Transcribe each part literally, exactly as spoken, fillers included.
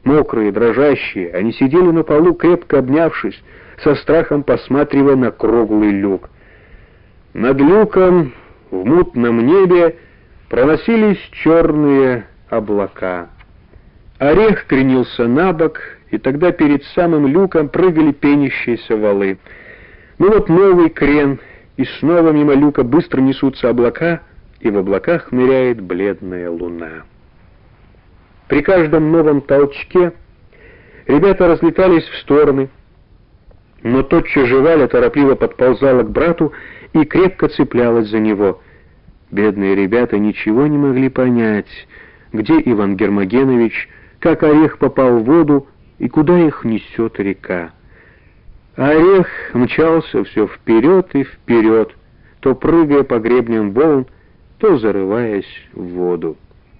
Мокрые, дрожащие, они сидели на полу, крепко обнявшись, со страхом посматривая на круглый люк. Над люком в мутном небе проносились черные облака. Орех кренился на бок, и тогда перед самым люком прыгали пенящиеся валы. Ну вот новый крен, и снова мимо люка быстро несутся облака, и в облаках ныряет бледная луна. При каждом новом толчке ребята разлетались в стороны, но тотчас же Валя торопливо подползала к брату и крепко цеплялась за него. Бедные ребята ничего не могли понять, где Иван Гермогенович, как Орех попал в воду и куда их несет река. Орех мчался все вперед и вперед, то прыгая по гребням волн, то зарываясь в воду.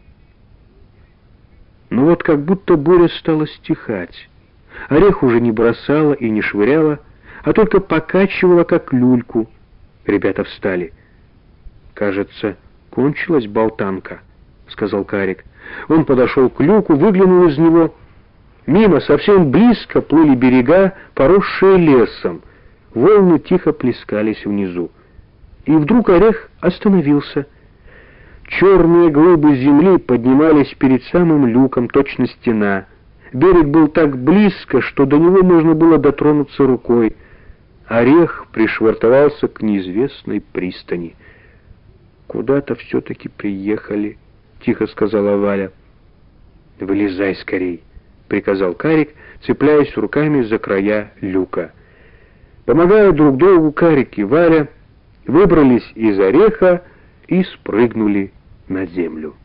Но вот как будто буря стала стихать. Орех уже не бросала и не швыряла, а только покачивала, как люльку. Ребята встали. «Кажется, кончилась болтанка», — сказал Карик. Он подошел к люку, выглянул из него. Мимо, совсем близко, плыли берега, поросшие лесом. Волны тихо плескались внизу. И вдруг Орех остановился. Черные глыбы земли поднимались перед самым люком, точно стена. Берег был так близко, что до него можно было дотронуться рукой. Орех пришвартовался к неизвестной пристани. «Куда-то все-таки приехали», — тихо сказала Валя. «Вылезай скорей», — приказал Карик, цепляясь руками за края люка. Помогая друг другу, Карик и Валя выбрались из Ореха и спрыгнули на землю.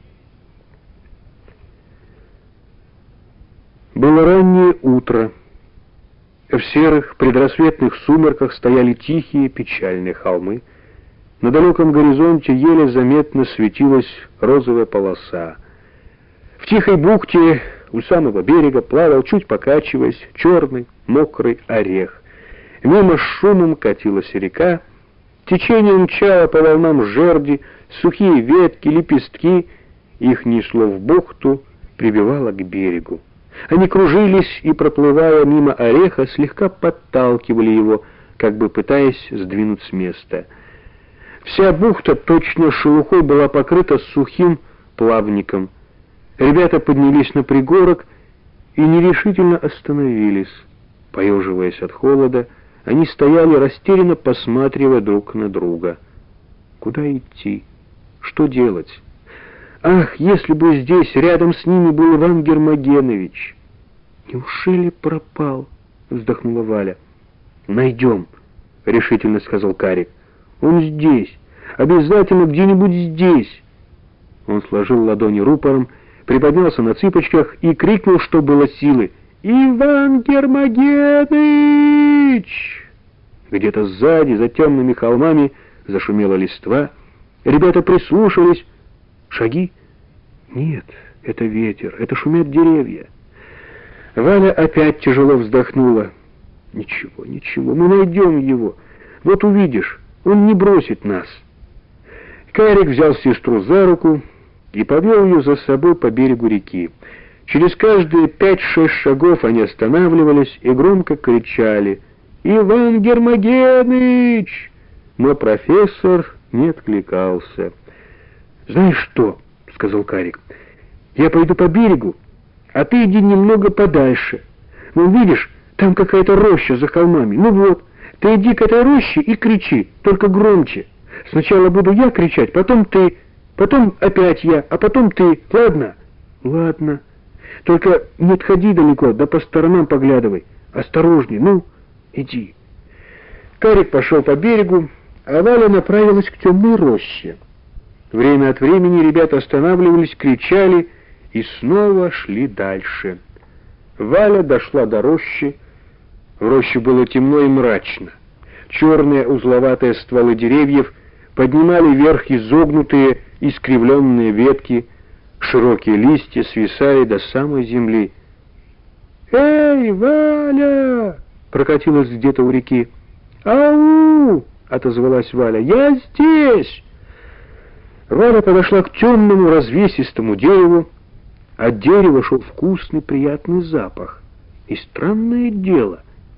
Было раннее утро. В серых предрассветных сумерках стояли тихие печальные холмы. На далеком горизонте еле заметно светилась розовая полоса. В тихой бухте у самого берега плавал, чуть покачиваясь, черный мокрый Орех. Мимо с шумом катилась река. Течение мчало по волнам жерди, сухие ветки, лепестки. Их несло в бухту, прибивало к берегу. Они кружились и, проплывая мимо Ореха, слегка подталкивали его, как бы пытаясь сдвинуть с места. Вся бухта точно шелухой была покрыта сухим плавником. Ребята поднялись на пригорок и нерешительно остановились. Поеживаясь от холода, они стояли, растерянно посматривая друг на друга. Куда идти? Что делать? Ах, если бы здесь рядом с ними был Иван Гермогенович! Неужели пропал? Вздохнула Валя. Найдем, решительно сказал Карик. Он здесь, обязательно где-нибудь здесь. Он сложил ладони рупором, приподнялся на цыпочках и крикнул, что было силы: «Иван Гермогеныч!» Где-то сзади, за темными холмами, зашумела листва. Ребята прислушались. Шаги? Нет, это ветер, это шумят деревья. Валя опять тяжело вздохнула. Ничего, ничего, мы найдем его. Вот увидишь, он не бросит нас. Карик взял сестру за руку и повел ее за собой по берегу реки. Через каждые пять-шесть шагов они останавливались и громко кричали: «Иван Гермогеныч!» Но профессор не откликался. «Знаешь что?» — сказал Карик. «Я пойду по берегу, а ты иди немного подальше. Ну, видишь, там какая-то роща за холмами. Ну вот, ты иди к этой роще и кричи, только громче. Сначала буду я кричать, потом ты, потом опять я, а потом ты. Ладно?» «Ладно. Только не отходи далеко, да по сторонам поглядывай. Осторожней, ну, иди». Карик пошел по берегу, а Валя направилась к темной роще. Время от времени ребята останавливались, кричали и снова шли дальше. Валя дошла до рощи. В роще было темно и мрачно. Черные узловатые стволы деревьев поднимали вверх изогнутые, искривленные ветки, широкие листья свисали до самой земли. «Эй, Валя!» — прокатилась где-то у реки. «Ау!» — отозвалась Валя. «Я здесь!» Валя подошла к темному развесистому дереву. От дерева шел вкусный, приятный запах. И странное дело,